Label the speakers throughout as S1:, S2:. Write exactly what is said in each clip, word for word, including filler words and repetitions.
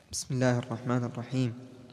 S1: بسم الله الرحمن الرحيم.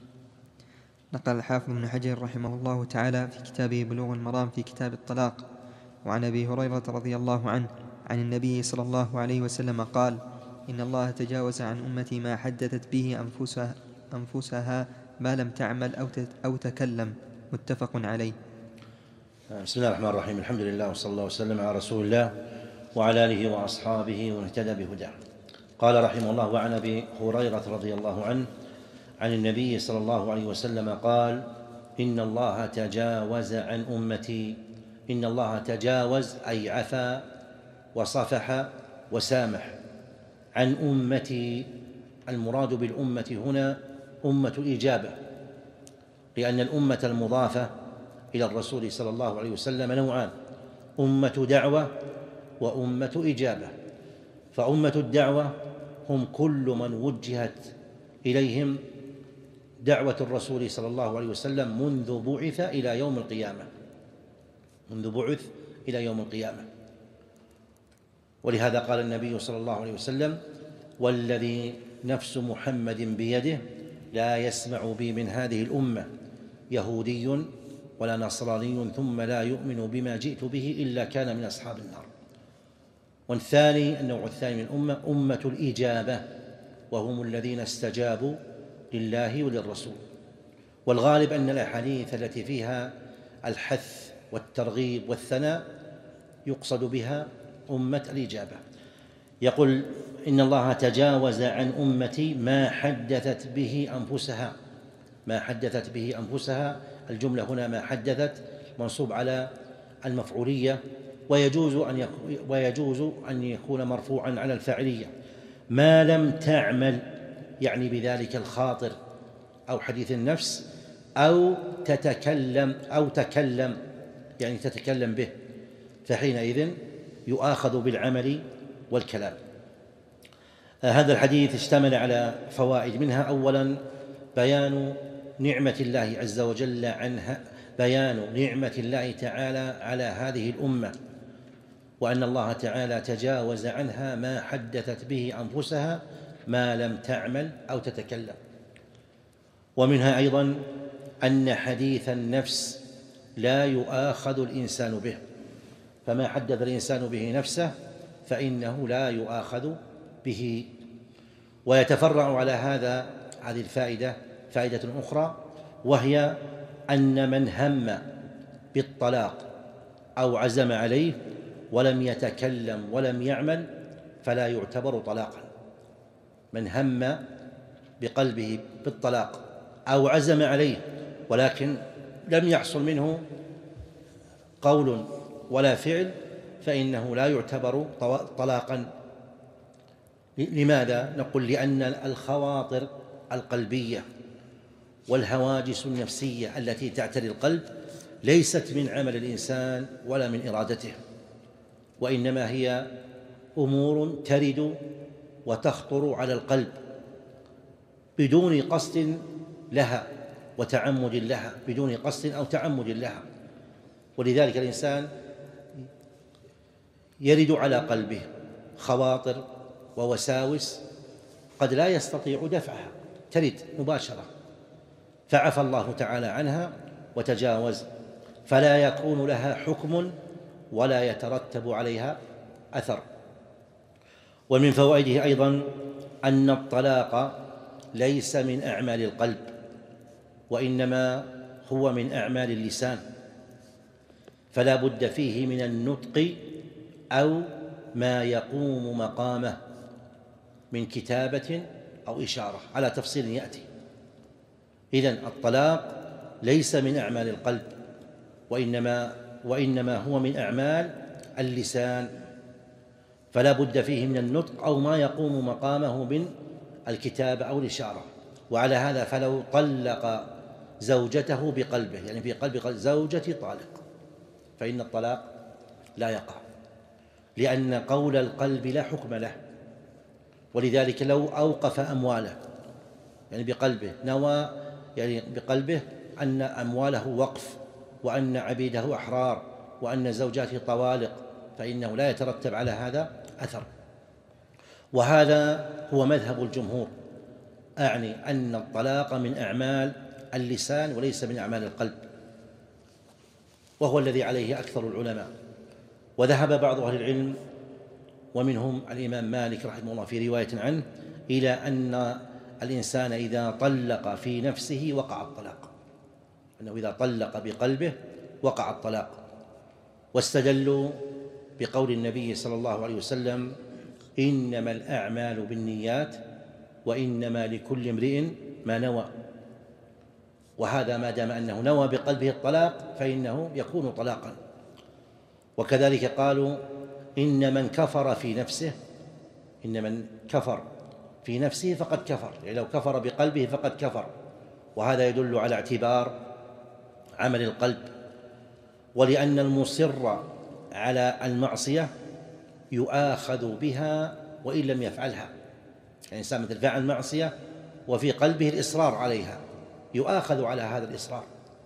S1: نقل الحافظ ابن حجر رحمه الله تعالى في كتابه بلوغ المرام في كتاب الطلاق وعن أبي هريرة رضي الله عنه عن النبي صلى الله عليه وسلم قال: إن الله تجاوز عن أمتي ما حدثت به أنفسها, أنفسها ما لم تعمل أو, أو تكلم. متفق عليه.
S2: بسم الله الرحمن الرحيم. الحمد لله وصلى الله وسلم على رسول الله وعلى آله وأصحابه ومن اهتدى بهداه. قال رحمه الله: وعن أبي هريرة رضي الله عنه عن النبي صلى الله عليه وسلم قال: إن الله تجاوز عن أمتي. إن الله تجاوز أي عفا وصفح وسامح عن أمتي. المراد بالأمة هنا أمة الإجابة، لأن الأمة المضافة إلى الرسول صلى الله عليه وسلم نوعان: أمة دعوة وأمة إجابة. فأمة الدعوة هم كل من وجهت إليهم دعوة الرسول صلى الله عليه وسلم منذ بعث إلى يوم القيامة منذ بعث إلى يوم القيامة. ولهذا قال النبي صلى الله عليه وسلم: والذي نفس محمد بيده لا يسمع بي من هذه الأمة يهودي ولا نصراني ثم لا يؤمن بما جئت به إلا كان من أصحاب النار. والثاني النوع الثاني من الأمة أمة الإجابة، وهم الذين استجابوا لله وللرسول. والغالب أن الأحاديث التي فيها الحث والترغيب والثناء يقصد بها أمة الإجابة. يقول: إن الله تجاوز عن أمتي ما حدثت به أنفسها. ما حدثت به أنفسها، الجملة هنا ما حدثت منصوب على المفعولية، ويجوز أن يكون, ويجوز أن يكون مرفوعا على الفاعلية. ما لم تعمل يعني بذلك الخاطر أو حديث النفس، أو تتكلم أو تكلم يعني تتكلم به، فحينئذ يؤاخذ بالعمل والكلام. هذا الحديث اشتمل على فوائد، منها أولا بيان نعمة الله عز وجل عنها بيان نعمة الله تعالى على هذه الأمة، وأن الله تعالى تجاوز عنها ما حدثت به أنفسها ما لم تعمل أو تتكلم. ومنها أيضا أن حديث النفس لا يؤاخذ الإنسان به، فما حدث الإنسان به نفسه فإنه لا يؤاخذ به. ويتفرع على هذا هذه الفائدة فائدة أخرى، وهي أن من هم بالطلاق أو عزم عليه ولم يتكلم ولم يعمل فلا يعتبر طلاقا. من هم بقلبه بالطلاق أو عزم عليه ولكن لم يحصل منه قول ولا فعل فإنه لا يعتبر طلاقا. لماذا؟ نقول: لأن الخواطر القلبية والهواجس النفسية التي تعتري القلب ليست من عمل الإنسان ولا من إرادته، وإنما هي أمور ترد وتخطر على القلب بدون قصد لها وتعمد لها بدون قصد أو تعمد لها. ولذلك الإنسان يرد على قلبه خواطر ووساوس قد لا يستطيع دفعها، ترد مباشرة، فعفى الله تعالى عنها وتجاوز، فلا يكون لها حكم ولا يترتب عليها أثر. ومن فوائده أيضا أن الطلاق ليس من أعمال القلب، وإنما هو من أعمال اللسان، فلا بد فيه من النطق أو ما يقوم مقامه من كتابة أو إشارة على تفصيل يأتي. إذن الطلاق ليس من أعمال القلب، وإنما, وإنما هو من أعمال اللسان، فلا بد فيه من النطق أو ما يقوم مقامه من الكتابة أو الإشارة. وعلى هذا فلو طلق زوجته بقلبه، يعني في قلب زوجتي طالق، فإن الطلاق لا يقع، لأن قول القلب لا حكم له. ولذلك لو أوقف أمواله، يعني بقلبه نوى يعني بقلبه أن أمواله وقف وأن عبيده أحرار وأن زوجاته طوالق، فإنه لا يترتب على هذا أثر. وهذا هو مذهب الجمهور، أعني أن الطلاق من أعمال اللسان وليس من أعمال القلب، وهو الذي عليه أكثر العلماء. وذهب بعض أهل العلم ومنهم الإمام مالك رحمه الله في رواية عنه إلى أن الإنسان إذا طلق في نفسه وقع الطلاق، أنه إذا طلق بقلبه وقع الطلاق. واستدلوا بقول النبي صلى الله عليه وسلم: إنما الأعمال بالنيات وإنما لكل امرئ ما نوى. وهذا ما دام أنه نوى بقلبه الطلاق فإنه يكون طلاقا. وكذلك قالوا: إن من كفر في نفسه إن من كفر في نفسه فقد كفر، يعني لو كفر بقلبه فقد كفر. وهذا يدل على اعتبار عمل القلب، ولأن المصر على المعصية يؤاخذ بها وإن لم يفعلها. يعني الإنسان مثل فعل معصية وفي قلبه الإصرار عليها يؤاخذ على هذا الإصرار.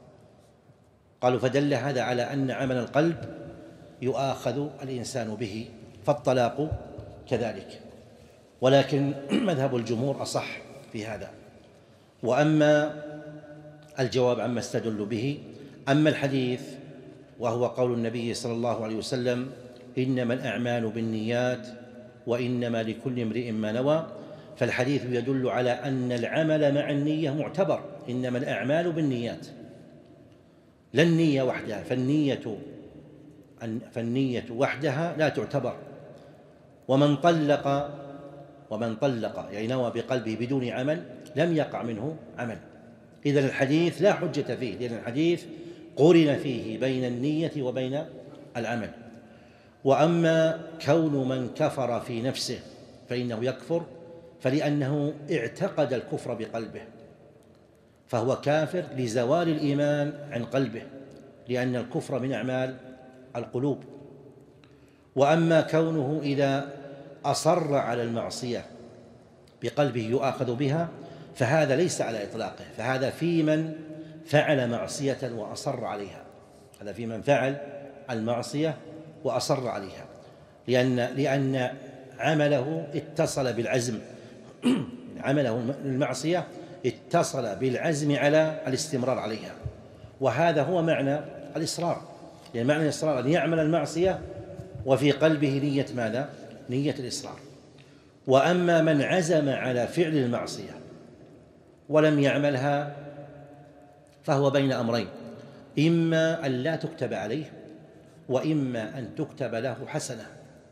S2: قالوا: فدل هذا على أن عمل القلب يؤاخذ الإنسان به، فالطلاق كذلك. ولكن مذهب الجمهور أصح في هذا. وأما الجواب عما استدل به، أما الحديث وهو قول النبي صلى الله عليه وسلم: إنما الأعمال بالنيات وإنما لكل امرئ ما نوى، فالحديث يدل على أن العمل مع النية معتبر. إنما الأعمال بالنيات، لا النية وحدها، فالنية فالنية وحدها لا تعتبر. ومن طلق ومن طلق يعني نوى بقلبه بدون عمل لم يقع منه عمل. إذن الحديث لا حجة فيه، لأن الحديث قرن فيه بين النية وبين العمل. وأما كون من كفر في نفسه فإنه يكفر، فلأنه اعتقد الكفر بقلبه فهو كافر لزوال الإيمان عن قلبه، لأن الكفر من أعمال القلوب. وأما كونه إذا أصر على المعصية بقلبه يؤاخذ بها، فهذا ليس على إطلاقه، فهذا في من فعل معصية وأصر عليها، هذا في من فعل المعصية وأصر عليها، لأن لأن عمله اتصل بالعزم عمله المعصية اتصل بالعزم على الاستمرار عليها، وهذا هو معنى الإصرار. يعني معنى الإصرار أن يعمل المعصية وفي قلبه نية ماذا؟ نية الإصرار. وأما من عزم على فعل المعصية ولم يعملها فهو بين أمرين: إما أن لا تكتب عليه، وإما أن تكتب له حسنة.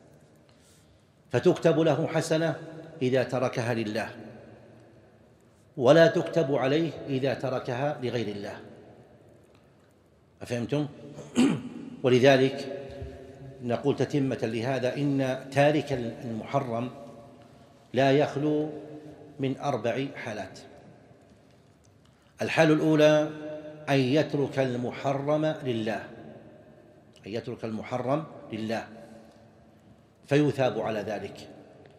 S2: فتكتب له حسنة إذا تركها لله، ولا تكتب عليه إذا تركها لغير الله. أفهمتم؟ ولذلك نقول تتمة لهذا: إن تارك المحرم لا يخلو من أربع حالات. الحالة الأولى أن يترك المحرم لله، أن يترك المحرم لله فيثاب على ذلك،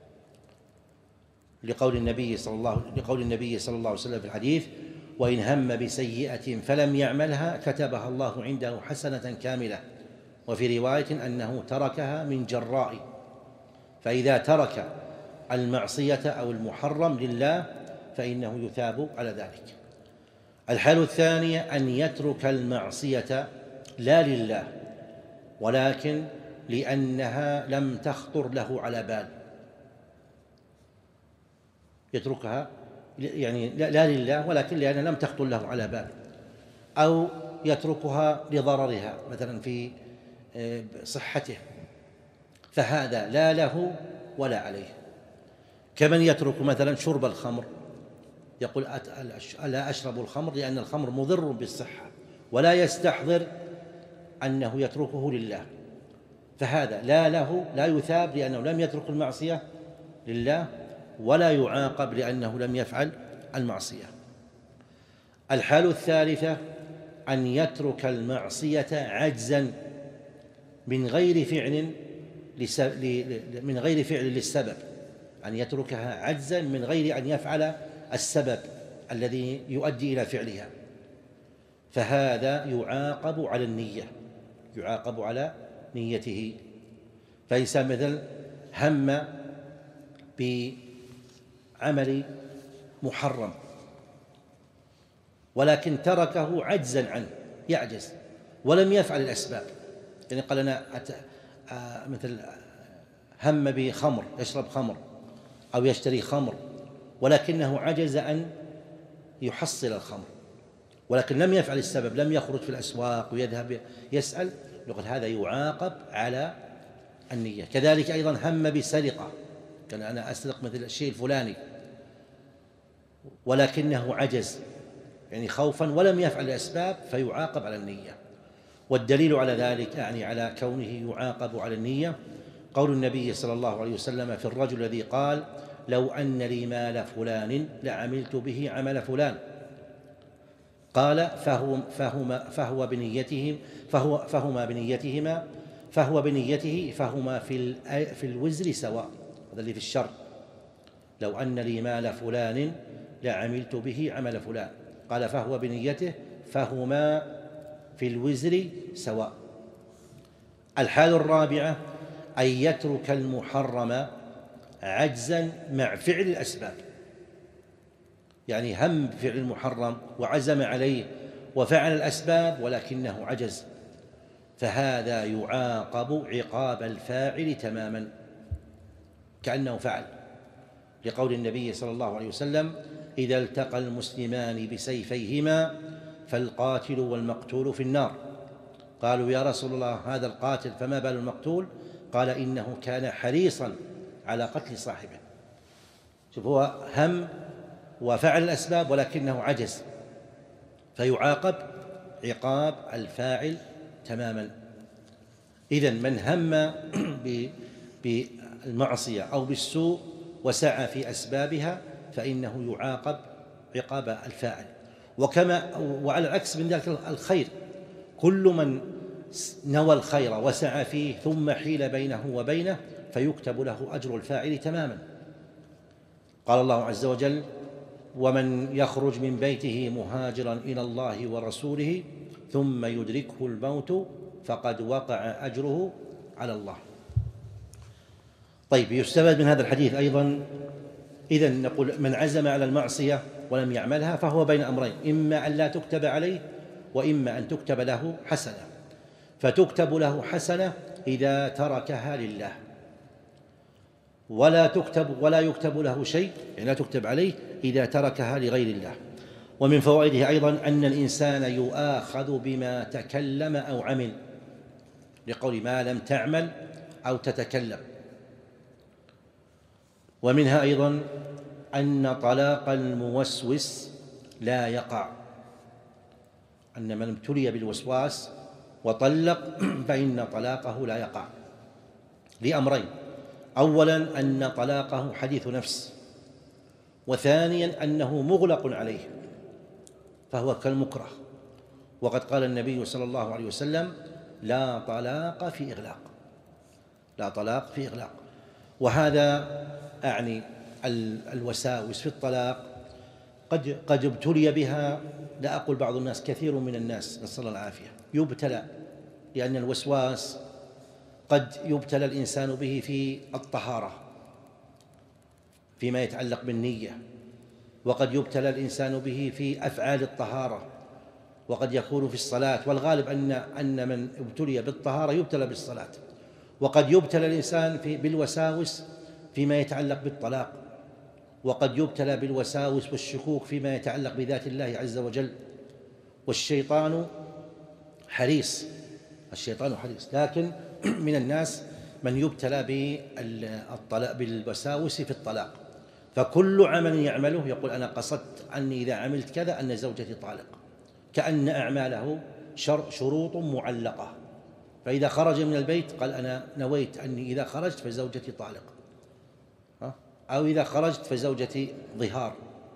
S2: لقول النبي صلى الله لقول النبي صلى الله عليه وسلم في الحديث: وإن هم بسيئة فلم يعملها كتبها الله عنده حسنة كاملة. وفي رواية أنه تركها من جراء. فإذا ترك المعصية أو المحرم لله فإنه يثاب على ذلك. الحالة الثانية أن يترك المعصية لا لله، ولكن لأنها لم تخطر له على بال، يتركها يعني لا لله ولكن لأنها لم تخطر له على بال، أو يتركها لضررها مثلا في صحته، فهذا لا له ولا عليه. كمن يترك مثلا شرب الخمر، يقول: لا أشرب الخمر لأن الخمر مضر بالصحة، ولا يستحضر أنه يتركه لله، فهذا لا له لا يثاب لأنه لم يترك المعصية لله، ولا يعاقب لأنه لم يفعل المعصية. الحالة الثالثة أن يترك المعصية عجزا من غير فعل من غير فعل للسبب، أن يتركها عجزا من غير أن يفعل السبب الذي يؤدي إلى فعلها، فهذا يعاقب على النية، يعاقب على نيته. فإنسان مثل هم بعمل محرم، ولكن تركه عجزا عنه، يعجز ولم يفعل الأسباب. يعني قال أنا مثل هم بخمر، يشرب خمر أو يشتري خمر، ولكنه عجز أن يحصل الخمر، ولكن لم يفعل السبب، لم يخرج في الأسواق ويذهب يسأل، يقول هذا يعاقب على النية. كذلك أيضا هم بسرقة، كان أنا أسرق مثل الشيء الفلاني، ولكنه عجز يعني خوفا ولم يفعل الأسباب، فيعاقب على النية. والدليل على ذلك يعني على كونه يعاقب على النية قول النبي صلى الله عليه وسلم في الرجل الذي قال لو أن لي مال فلان لعملت به عمل فلان، قال فهو فهما فهو بنيتهم فهو فهما بنيتهما فهو بنيته فهما في في الوزر سواء. هذا اللي في الشر، لو أن لي مال فلان لعملت به عمل فلان، قال فهو بنيته فهما في الوزر سواء. الحال الرابعة أن يترك المحرم عجزا مع فعل الأسباب، يعني هم بفعل المحرم وعزم عليه وفعل الأسباب ولكنه عجز، فهذا يعاقب عقاب الفاعل تماما كأنه فعل، لقول النبي صلى الله عليه وسلم إذا التقى المسلمان بسيفيهما فالقاتل والمقتول في النار. قالوا يا رسول الله هذا القاتل فما بال المقتول؟ قال إنه كان حريصا على قتل صاحبه. شوف، هو هم وفعل الأسباب ولكنه عجز، فيعاقب عقاب الفاعل تماما. إذن من هم بالمعصية أو بالسوء وسعى في أسبابها فإنه يعاقب عقاب الفاعل. وكما وعلى العكس من ذلك الخير، كل من نوى الخير وسعى فيه ثم حيل بينه وبينه فيكتب له أجر الفاعل تماما. قال الله عز وجل ومن يخرج من بيته مهاجرا إلى الله ورسوله ثم يدركه الموت فقد وقع أجره على الله. طيب، يستفاد من هذا الحديث أيضا إذن نقول من عزم على المعصية ولم يعملها فهو بين أمرين، إما أن لا تكتب عليه وإما أن تكتب له حسنة. فتكتب له حسنة إذا تركها لله، ولا تكتب ولا يكتب له شيء، يعني لا تكتب عليه إذا تركها لغير الله. ومن فوائده أيضا أن الإنسان يؤاخذ بما تكلم أو عمل، لقول ما لم تعمل أو تتكلم. ومنها أيضا أن طلاق الموسوس لا يقع، أن من ابتلي بالوسواس وطلق فإن طلاقه لا يقع لأمرين: أولا أن طلاقه حديث نفس، وثانيا أنه مغلق عليه فهو كالمكره، وقد قال النبي صلى الله عليه وسلم لا طلاق في إغلاق، لا طلاق في إغلاق. وهذا أعني الوساوس في الطلاق قد قد ابتلي بها، لا أقول بعض الناس، كثير من الناس نسأل الله العافية يبتلى، لأن الوسواس قد يبتلى الإنسان به في الطهارة فيما يتعلق بالنية، وقد يبتلى الإنسان به في أفعال الطهارة، وقد يكون في الصلاة، والغالب أن أن من ابتلي بالطهارة يبتلى بالصلاة. وقد يبتلى الإنسان في بالوساوس فيما يتعلق بالطلاق، وقد يبتلى بالوساوس والشكوك فيما يتعلق بذات الله عز وجل. والشيطان حريص، الشيطان حريص، لكن من الناس من يبتلى بالطلاق بالوساوس في الطلاق، فكل عمل يعمله يقول أنا قصدت أني إذا عملت كذا أن زوجتي طالق، كأن أعماله شروط معلقة، فإذا خرج من البيت قال أنا نويت أني إذا خرجت فزوجتي طالق، أو إذا خرجت فزوجتي ظهار.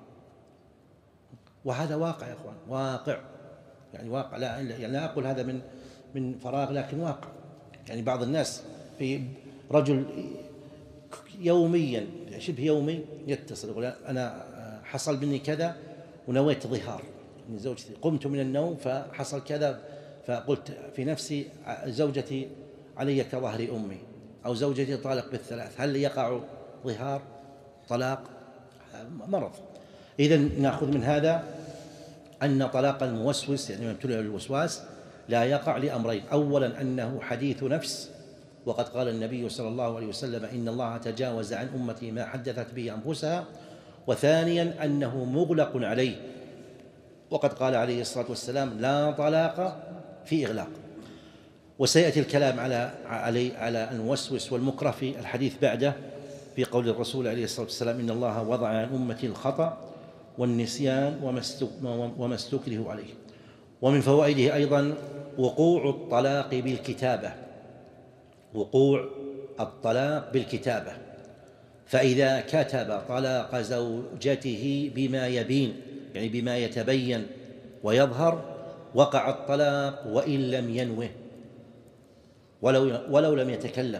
S2: وهذا واقع يا أخوان، واقع، يعني واقع، لا يعني لا أقول هذا من من فراغ، لكن واقع. يعني بعض الناس في رجل يوميا شبه يومي يتصل يقول أنا حصل مني كذا ونويت ظهار من زوجتي، قمت من النوم فحصل كذا فقلت في نفسي زوجتي علي كظهر أمي، أو زوجتي طالق بالثلاث، هل يقع ظهار طلاق؟ مرض. إذن نأخذ من هذا أن طلاق الموسوس يعني من ابتلي بالوسواس لا يقع لأمرين: أولا أنه حديث نفس، وقد قال النبي صلى الله عليه وسلم: إن الله تجاوز عن أمتي ما حدثت به أنفسها. وثانيا أنه مغلق عليه، وقد قال عليه الصلاة والسلام: لا طلاق في إغلاق. وسيأتي الكلام على علي على الموسوس والمكره في الحديث بعده، في قول الرسول عليه الصلاة والسلام: إن الله وضع عن أمتي الخطأ والنسيان وما استكره عليه. ومن فوائده أيضا وقوع الطلاق بالكتابة، وقوع الطلاق بالكتابة، فإذا كتب طلاق زوجته بما يبين يعني بما يتبين ويظهر وقع الطلاق وإن لم ينوه ولو, ولو لم يتكلم،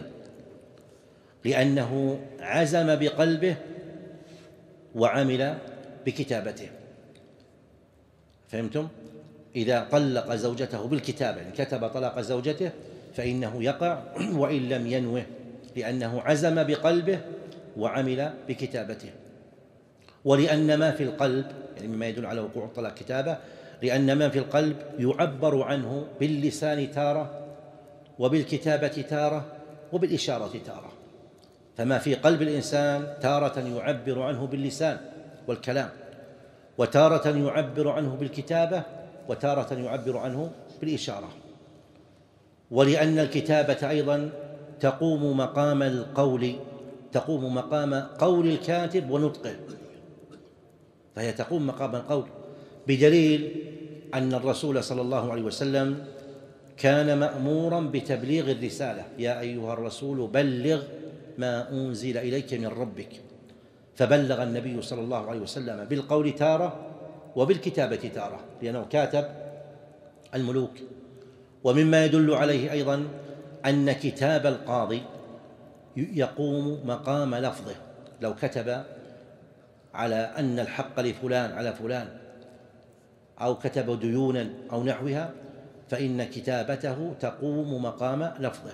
S2: لأنه عزم بقلبه وعمل بكتابته. فهمتم؟ إذا طلق زوجته بالكتابة يعني كتب طلاق زوجته فإنه يقع وإن لم ينوه، لأنه عزم بقلبه وعمل بكتابته. ولأن ما في القلب يعني مما يدل على وقوع الطلاق كتابة، لأن ما في القلب يعبر عنه باللسان تارة، وبالكتابة تارة، وبالإشارة تارة. فما في قلب الإنسان تارة يعبر عنه باللسان والكلام، وتارة يعبر عنه بالكتابة، وتارة يعبر عنه بالإشارة. ولأن الكتابة أيضا تقوم مقام القول، تقوم مقام قول الكاتب ونطقه، فهي تقوم مقام القول، بدليل أن الرسول صلى الله عليه وسلم كان مأمورا بتبليغ الرسالة: يا أيها الرسول بلغ ما أنزل إليك من ربك. فبلغ النبي صلى الله عليه وسلم بالقول تارة وبالكتابة تارة، لأنه كاتب الملوك. ومما يدل عليه أيضا أن كتاب القاضي يقوم مقام لفظه، لو كتب على أن الحق لفلان على فلان، أو كتب ديونا أو نحوها، فإن كتابته تقوم مقام لفظه.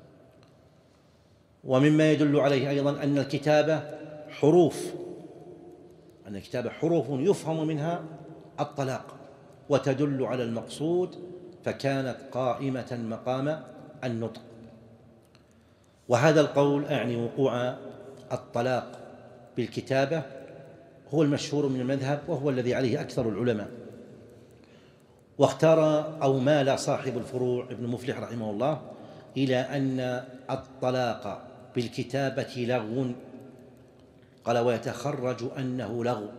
S2: ومما يدل عليه أيضا أن الكتابة حروف، أن الكتابة حروف يفهم منها الطلاق وتدل على المقصود، فكانت قائمة مقام النطق. وهذا القول أعني وقوع الطلاق بالكتابة هو المشهور من المذهب، وهو الذي عليه أكثر العلماء. واختار أو مال صاحب الفروع ابن مفلح رحمه الله إلى أن الطلاق بالكتابة لغو، قال: ويتخرج أنه لغو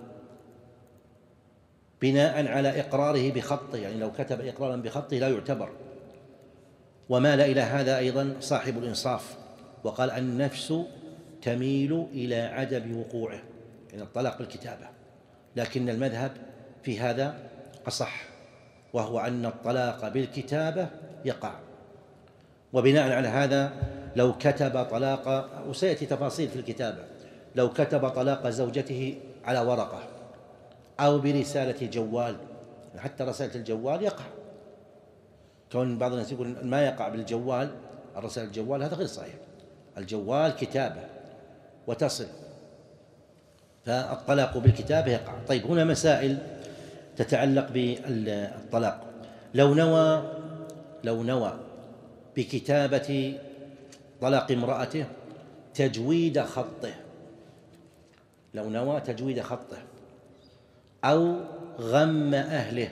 S2: بناء على إقراره بخطه، يعني لو كتب إقرارا بخطه لا يعتبر. ومال إلى هذا أيضا صاحب الإنصاف، وقال: النفس تميل إلى عدم وقوعه، يعني الطلاق بالكتابة، لكن المذهب في هذا أصح، وهو أن الطلاق بالكتابة يقع. وبناء على هذا لو كتب طلاق، وسيأتي تفاصيل في الكتابة، لو كتب طلاق زوجته على ورقة أو برسالة جوال، حتى رسالة الجوال يقع. كون بعض الناس يقول ما يقع بالجوال، الرسالة الجوال، هذا غير صحيح. الجوال كتابة وتصل، فالطلاق بالكتابة يقع. طيب، هنا مسائل تتعلق بالطلاق. لو نوى لو نوى بكتابة طلاق امرأته تجويد خطه، لو نوى تجويد خطه أو غم أهله،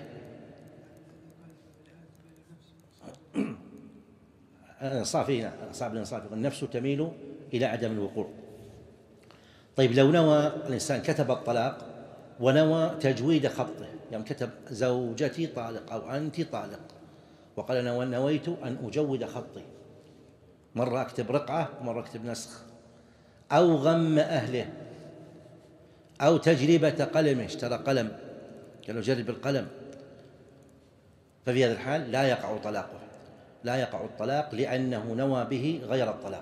S2: الإنصاف هنا صعب الإنصاف، النفس تميل إلى عدم الوقوع. طيب، لو نوى الإنسان كتب الطلاق ونوى تجويد خطه، يعني كتب زوجتي طالق أو أنت طالق، وقال: أنا نويت أن أجود خطي، مرة أكتب رقعة ومرة أكتب نسخ. أو غم أهله، أو تجربة قلمه، اشترى قلم قالوا جرب القلم، ففي هذا الحال لا يقع طلاقه، لا يقع الطلاق، لأنه نوى به غير الطلاق.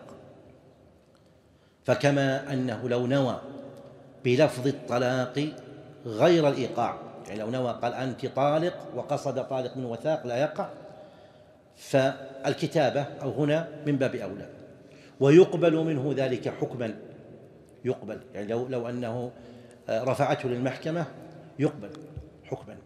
S2: فكما أنه لو نوى بلفظ الطلاق غير الإيقاع، يعني لو نوى قال أنت طالق وقصد طالق من وثاق، لا يقع. فالكتابة أو هنا من باب أولى، ويقبل منه ذلك حكما، يقبل يعني لو, لو أنه رفعته للمحكمة يقبل حكما،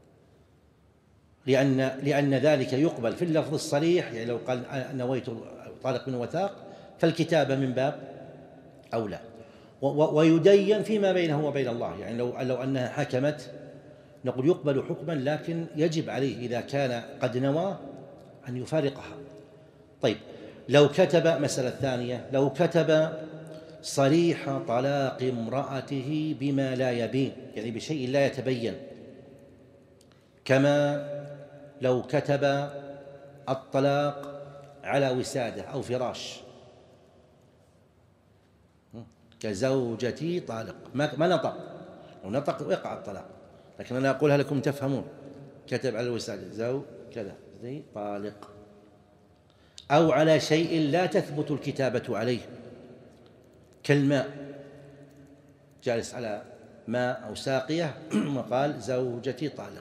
S2: لأن لأن ذلك يقبل في اللفظ الصريح. يعني لو قال نويت طالق من وثاق فالكتابة من باب أولى، ويدين فيما بينه وبين الله. يعني لو لو أنها حكمت نقول يقبل حكما، لكن يجب عليه إذا كان قد نوى أن يفارقها. طيب لو كتب، مسألة ثانية، لو كتب صريح طلاق امرأته بما لا يبين، يعني بشيء لا يتبين، كما لو كتب الطلاق على وسادة أو فراش، كزوجتي طالق، ما نطق، لو نطق وقع الطلاق، لكن أنا أقولها لكم تفهمون. كتب على الوسادة زو كذا زي طالق، أو على شيء لا تثبت الكتابة عليه كالماء، جالس على ماء أو ساقية وقال زوجتي طالق،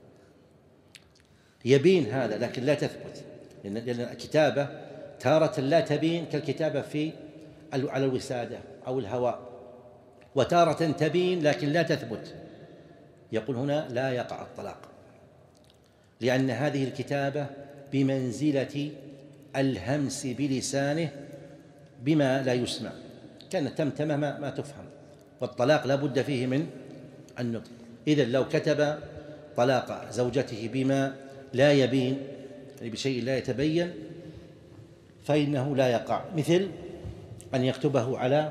S2: يبين هذا لكن لا تثبت، لأن الكتابة تارة لا تبين كالكتابة في على الوسادة أو الهواء، وتارة تبين لكن لا تثبت. يقول هنا لا يقع الطلاق، لأن هذه الكتابة بمنزلة الهمس بلسانه بما لا يسمع، كانت تمتمة ما, ما تفهم، والطلاق لا بد فيه من النطق. إذن لو كتب طلاق زوجته بما لا يبين، يعني بشيء لا يتبين، فإنه لا يقع، مثل أن يكتبه على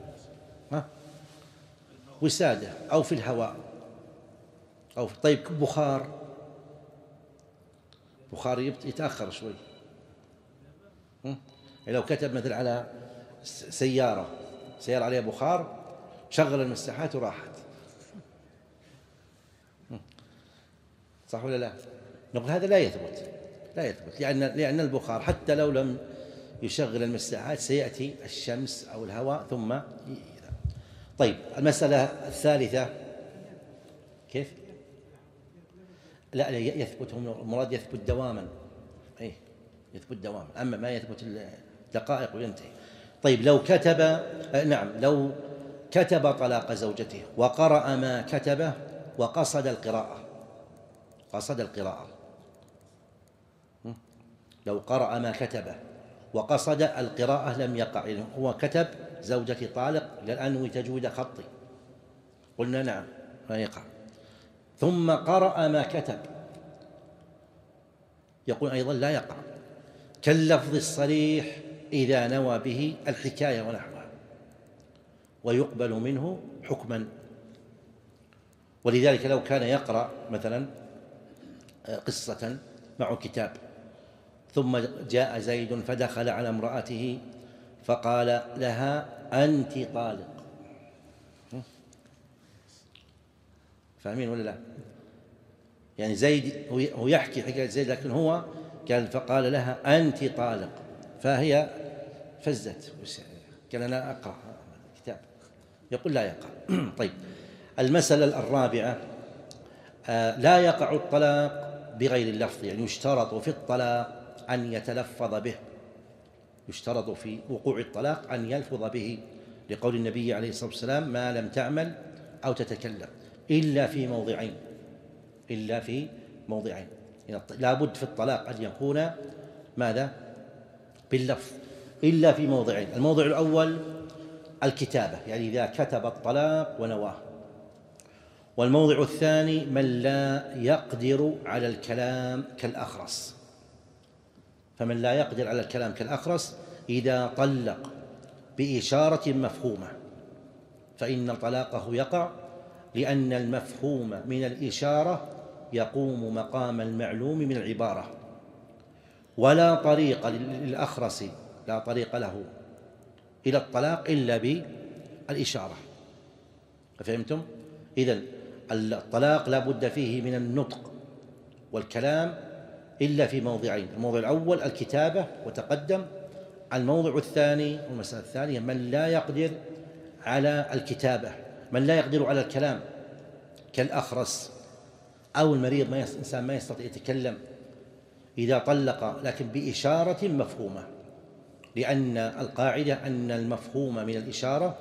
S2: وسادة أو في الهواء أو في طيب بخار، بخار يتأخر شوي. لو كتب مثل على سيارة سيارة عليها بخار، شغل المساحات وراحت، صح ولا لا؟ نقول هذا لا يثبت، لا يثبت، لأن لأن البخار حتى لو لم يشغل المساحات سيأتي الشمس أو الهواء ثم. طيب المسألة الثالثة كيف؟ لا لا يثبت، المراد يثبت دواما، إيه يثبت دواما، أما ما يثبت دقائق وينتهي. طيب لو كتب، نعم لو كتب طلاق زوجته وقرأ ما كتبه وقصد القراءة، قصد القراءة، لو قرأ ما كتبه وقصد القراءة لم يقع، يعني هو كتب زوجتي طالق لأنه تجويد خطي، قلنا نعم ما يقع. ثم قرأ ما كتب، يقول أيضا لا يقع، كاللفظ الصريح إذا نوى به الحكاية ونحوها، ويقبل منه حكما. ولذلك لو كان يقرأ مثلا قصة مع كتاب، ثم جاء زيد فدخل على امرأته فقال لها أنت طالق، فاهمين ولا لا؟ يعني زيد هو يحكي حكاية زيد، لكن هو قال فقال لها أنت طالق، فهي فزت، قال أنا أقرأ كتاب، يقول لا يقع. طيب المسألة الرابعة، آه لا يقع الطلاق بغير اللفظ، يعني يشترط في الطلاق أن يتلفظ به، يشترط في وقوع الطلاق أن يلفظ به، لقول النبي عليه الصلاة والسلام ما لم تعمل أو تتكلم إلا في موضعين، إلا في موضعين، يعني لا بد في الطلاق أن يكون ماذا؟ باللفظ، إلا في موضعين. الموضع الأول الكتابة، يعني إذا كتب الطلاق ونواه، والموضع الثاني من لا يقدر على الكلام كالأخرس، فمن لا يقدر على الكلام كالأخرس إذا طلق بإشارة مفهومة فإن طلاقه يقع، لأن المفهوم من الإشارة يقوم مقام المعلوم من العبارة، ولا طريق للأخرس، لا طريق له إلى الطلاق إلا بالإشارة، فهمتم؟ إذن الطلاق لا بد فيه من النطق والكلام إلا في موضعين، الموضع الأول الكتابة وتقدم، الموضع الثاني والمسألة الثانية من لا يقدر على الكتابة، من لا يقدر على الكلام كالأخرس أو المريض، ما إنسان ما يستطيع يتكلم، إذا طلق لكن بإشارة مفهومة، لأن القاعدة أن المفهوم من الإشارة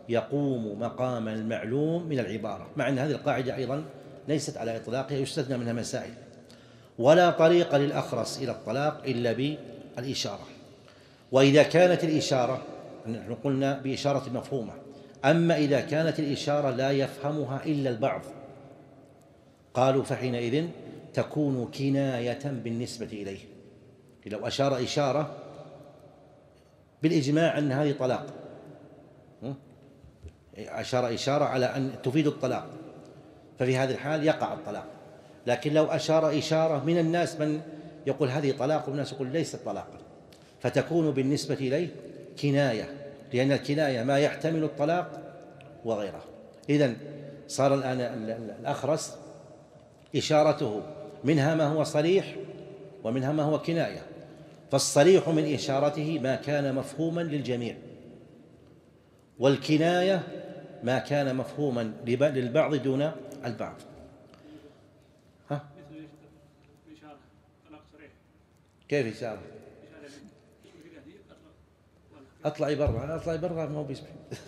S2: يقوم مقام المعلوم من العبارة، مع أن هذه القاعدة أيضا ليست على إطلاقها، يستثنى منها مسائل. ولا طريق للأخرس إلى الطلاق إلا بالإشارة. وإذا كانت الإشارة، نحن قلنا بإشارة مفهومة، أما إذا كانت الإشارة لا يفهمها إلا البعض، قالوا فحينئذ تكون كناية بالنسبة إليه. لو أشار إشارة بالإجماع أن هذه طلاق، أشار إشارة على أن تفيد الطلاق، ففي هذه الحال يقع الطلاق. لكن لو أشار إشارة من الناس من يقول هذه طلاق والناس يقول ليست طلاقا، فتكون بالنسبة إليه كناية، لأن الكناية ما يحتمل الطلاق وغيره. إذن صار الآن الأخرس إشارته منها ما هو صريح ومنها ما هو كناية، فالصريح من إشارته ما كان مفهوما للجميع، والكناية ما كان مفهوما للبعض دون البعض. ها؟ كيف إشارة؟ أطلعي برا، أطلعي برا، ما هو بيسمع.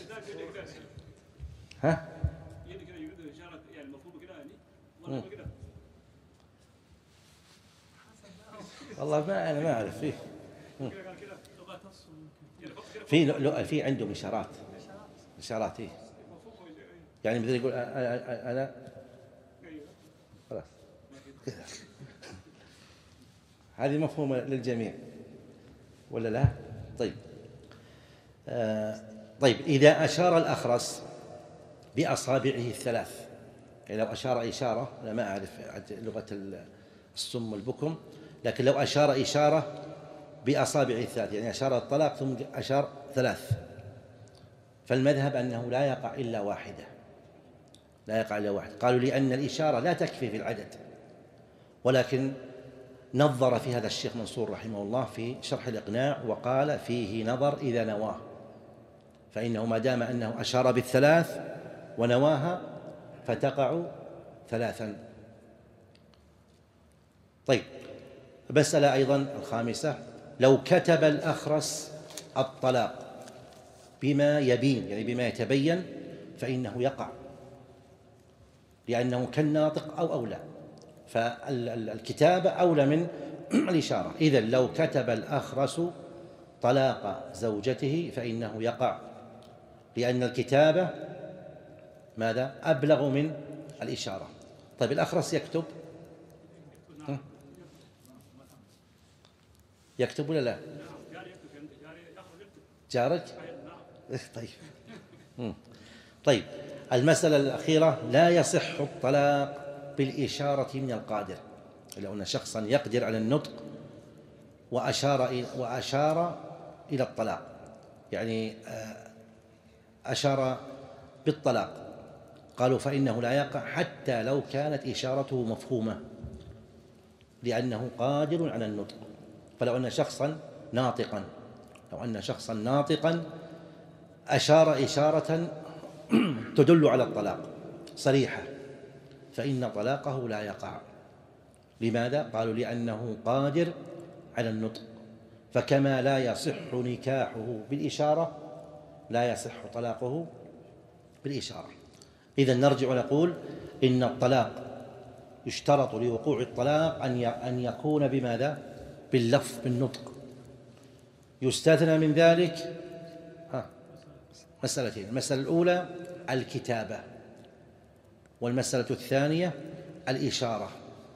S2: ها؟ والله ما أنا ما أعرف فيه. في في عندهم إشارات، إشارات إيه؟ يعني مثل يقول أنا, أنا خلاص هذه مفهومة للجميع ولا لا؟ طيب آه طيب إذا أشار الأخرس بأصابعه الثلاث، يعني لو أشار إشارة، أنا ما أعرف لغة الصم والبكم، لكن لو أشار إشارة بأصابعه الثلاث، يعني أشار الطلاق ثم أشار ثلاث، فالمذهب أنه لا يقع إلا واحدة، لا يقع إلا واحد. قالوا لأن الإشارة لا تكفي في العدد، ولكن نظر في هذا الشيخ منصور رحمه الله في شرح الإقناع وقال فيه نظر إذا نواه، فإنه ما دام أنه أشار بالثلاث ونواها فتقع ثلاثا. طيب مسألة أيضا الخامسة، لو كتب الأخرس الطلاق بما يبين، يعني بما يتبين، فإنه يقع، لأنه كالناطق أو أولى، فالكتابة أولى من الإشارة. إذن لو كتب الأخرس طلاق زوجته فإنه يقع، لأن الكتابة ماذا؟ أبلغ من الإشارة. طيب الأخرس يكتب يكتب ولا لا؟ جارك؟ طيب طيب المسألة الأخيرة، لا يصح الطلاق بالإشارة من القادر. لو أن شخصا يقدر على النطق وأشار وأشار إلى الطلاق، يعني أشار بالطلاق، قالوا فإنه لا يقع حتى لو كانت إشارته مفهومة، لأنه قادر على النطق. فلو أن شخصا ناطقا لو أن شخصا ناطقا أشار إشارة تدل على الطلاق صريحة، فإن طلاقه لا يقع. لماذا؟ قالوا لأنه قادر على النطق، فكما لا يصح نكاحه بالإشارة لا يصح طلاقه بالإشارة. إذن نرجع ونقول إن الطلاق يشترط لوقوع الطلاق أن يكون بماذا؟ باللفظ، بالنطق. يستثنى من ذلك ها مسألتين: المسألة الأولى الكتابة، والمسألة الثانية الإشارة.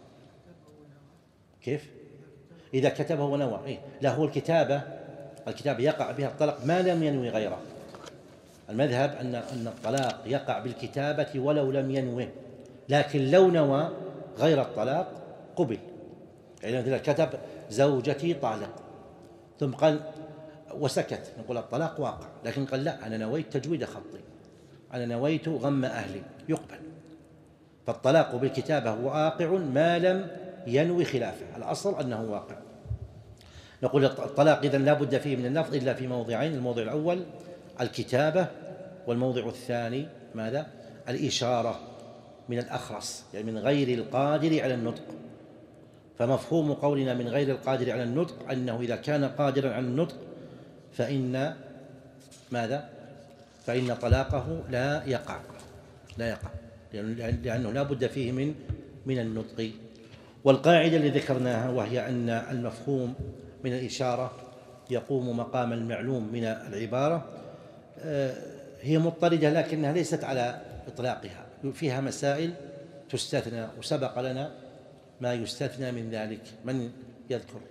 S2: كيف؟ إذا كتبه ونوى، إيه؟ لا، هو الكتابة الكتابة يقع بها الطلاق ما لم ينوي غيره. المذهب أن أن الطلاق يقع بالكتابة ولو لم ينوه، لكن لو نوى غير الطلاق قبل. يعني مثلا كتب زوجتي طالق ثم قال وسكت، نقول الطلاق واقع، لكن قال لا، أنا نويت تجويد خطي، أنا نويت غم أهلي، يقبل. فالطلاق بالكتابة واقع ما لم ينوي خلافه، الأصل أنه واقع. نقول الطلاق إذن لا بد فيه من اللفظ إلا في موضعين: الموضع الأول الكتابة، والموضع الثاني ماذا؟ الإشارة من الأخرس، يعني من غير القادر على النطق. فمفهوم قولنا من غير القادر على النطق أنه إذا كان قادرا على النطق فإن ماذا؟ فإن طلاقه لا يقع لا يقع لأنه لا بد فيه من من النطق. والقاعدة اللي ذكرناها وهي أن المفهوم من الإشارة يقوم مقام المعلوم من العبارة هي مضطردة، لكنها ليست على إطلاقها، فيها مسائل تستثنى، وسبق لنا ما يستثنى من ذلك. من يذكر؟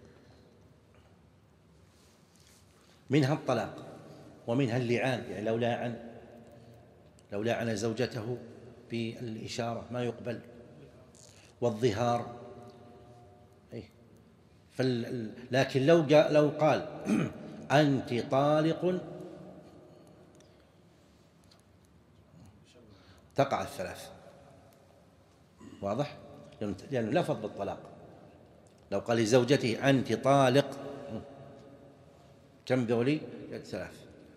S2: منها الطلاق، ومنها اللعان، يعني لو لاعن لو لاعن زوجته بالإشارة ما يقبل، والظهار. فال... لكن لو جاء لو قال أنت طالق تقع الثلاث، واضح؟ لأنه لفظ بالطلاق. لو قال لزوجته أنت طالق كم ذولي؟ ثلاث،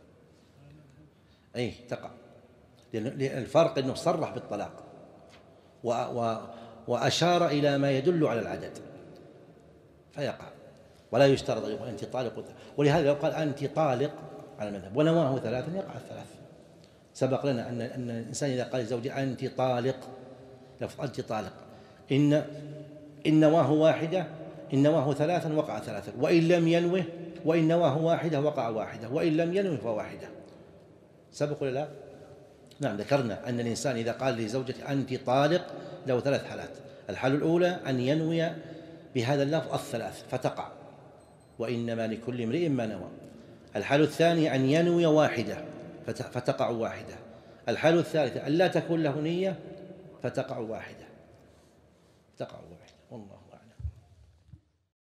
S2: أي تقع، لأن الفرق أنه صرح بالطلاق و... و... وأشار إلى ما يدل على العدد فيقع، ولا يشترط أنت طالق. ولهذا لو قال أنت طالق على المذهب ونواه ثلاثا يقع الثلاث. سبق لنا أن أن الإنسان إذا قال لزوجه أنت طالق، لفظ أنت طالق، إن إن نواه واحدة، إن نواه ثلاثا وقع ثلاثا، وإن لم ينوه، وإن نواه واحدة وقع واحدة، وإن لم ينوه فواحدة. سبق ولا لا؟ نعم، ذكرنا أن الإنسان إذا قال لزوجته أنت طالق له ثلاث حالات. الحالة الأولى أن ينوي بهذا اللفظ الثلاث فتقع، وإنما لكل امرئ ما نوى. الحالة الثانية أن ينوي واحدة فتقع واحدة. الحالة الثالثة أن لا تكون له نية فتقع واحدة تقع واحدة والله